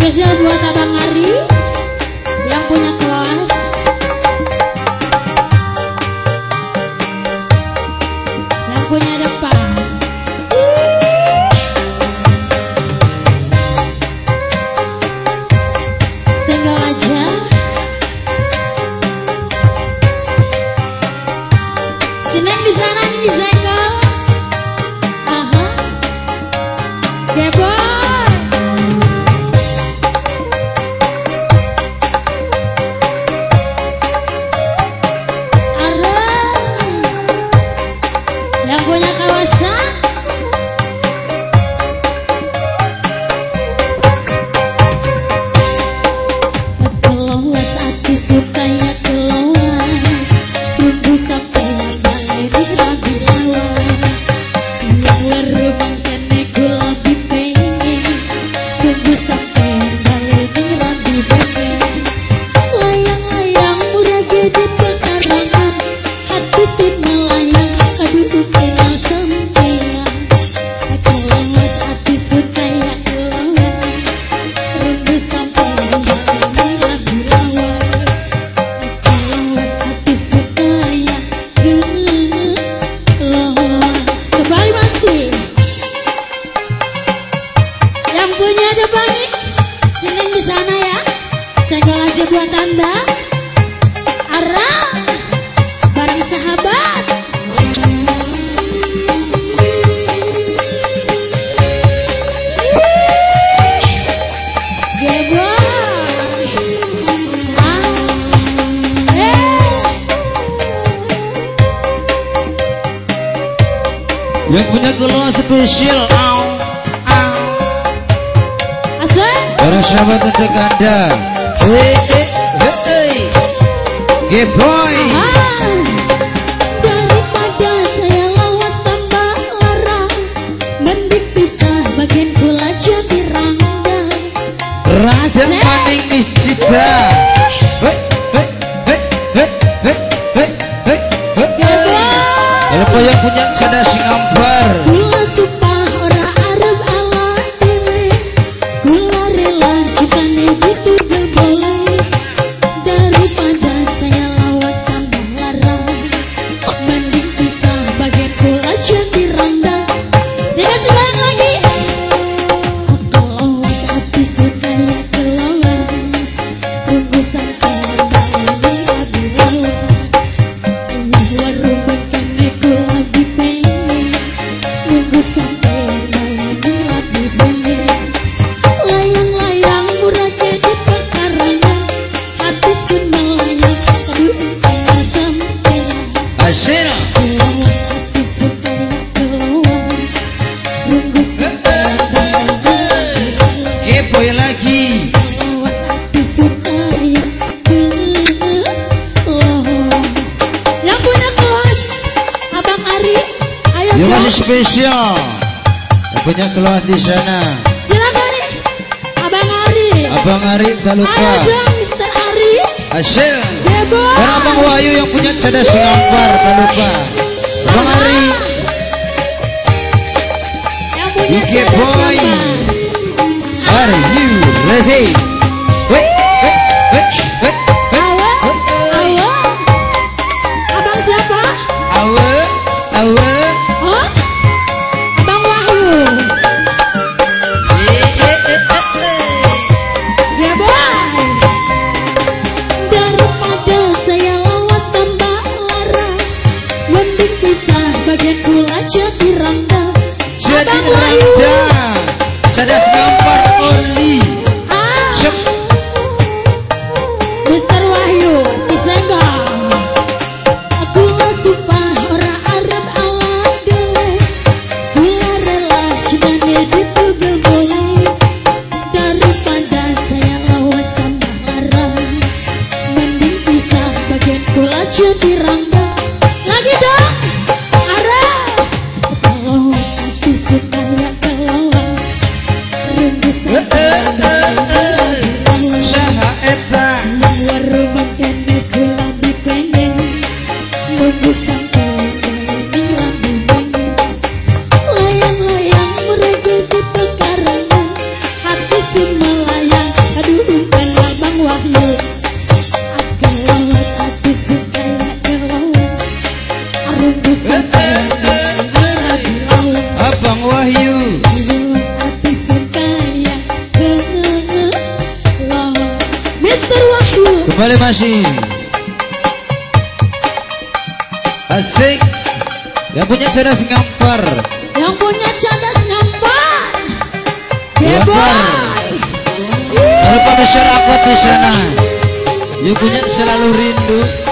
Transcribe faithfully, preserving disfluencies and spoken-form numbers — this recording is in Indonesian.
Spesial buat Abang Ari yang punya kelas. Yang punya depan. Single aja. Seneng di sana nih single. Aha. Gebo. Yang punya kawasan kelowas hati supaya kelowas tunggu sampai balai rabi lawan yang warung kene gula dipengen tunggu sampai balai rabi pengen layang-layang murah gede pekarangan hati si melayang aduh kenal sampean kelowas hati supaya kelowas rindu sampean rabi lawan kelowas hati supaya kelowas kembali masih yang punya depan nih seneng di sana ya senggol aja buat anda Ara bareng sahabat. Yang punya keluar spesial au au Asal para sahabat untuk anda. Hei hei hei Geboy. daripada saya lawas tambah lara mending pisah bagian kula jadi rangda Rasa maning niscita. Hei hei hei hei hei hei hei hei. Apa yang punya sada singambar. Kula supah ora arep ala dhewe kula rela cipane dituduh boleh daripada saya lawas tambah lara mending pisah bagian kula jadi rangda dikasih banyak lagi kelowas hati supaya kelowas tunggu sampai balai rabi lawan warung kene kula dipengen tunggu sampai balai rabi pengen layang-layang murah jadi pekarangan hati si melayang aduh kenal sampean Asena. kelowas hati supaya kelowas tunggu sampai balai Geboy lagi. kelowas hati supaya kelowas yang punya kelas Abang Ari ayo Yang dong masih spesial. Yang punya keluar di sana. silakan nih Abang Ari Abang Ari tak lupa. ayo dong Mister Ari Hasil. Gebo Dan Abang Wahyu yang punya cada singampar tak lupa. Abang Ari. yang punya Ike cadar Boy. gambar. Are you ready? Wait, wait, wait, wait, Awa awa Abang siapa? awe, awe. Oh Abang Wahyu Gebo daripada saya lawas tambah lara mending pisah bagian kula jadi rangda Jadi Abang Wahyu randa. Cada singampar only. ah Syep. Mister Wahyu disenggol kula supah ora arep ala dhewe kula rela cintane ditugel boleh daripada saya lawas tambah lara mending pisah bagian kula jadi rangda lagi dong Ara kelowas hati supaya kelowas Mister Waktu. Kembali masih asik. Yang punya cadas ngampar, Yang punya cadas ngampar. Ngampar. Boy. Kalau pada masyarakat di sana, yang punya selalu rindu.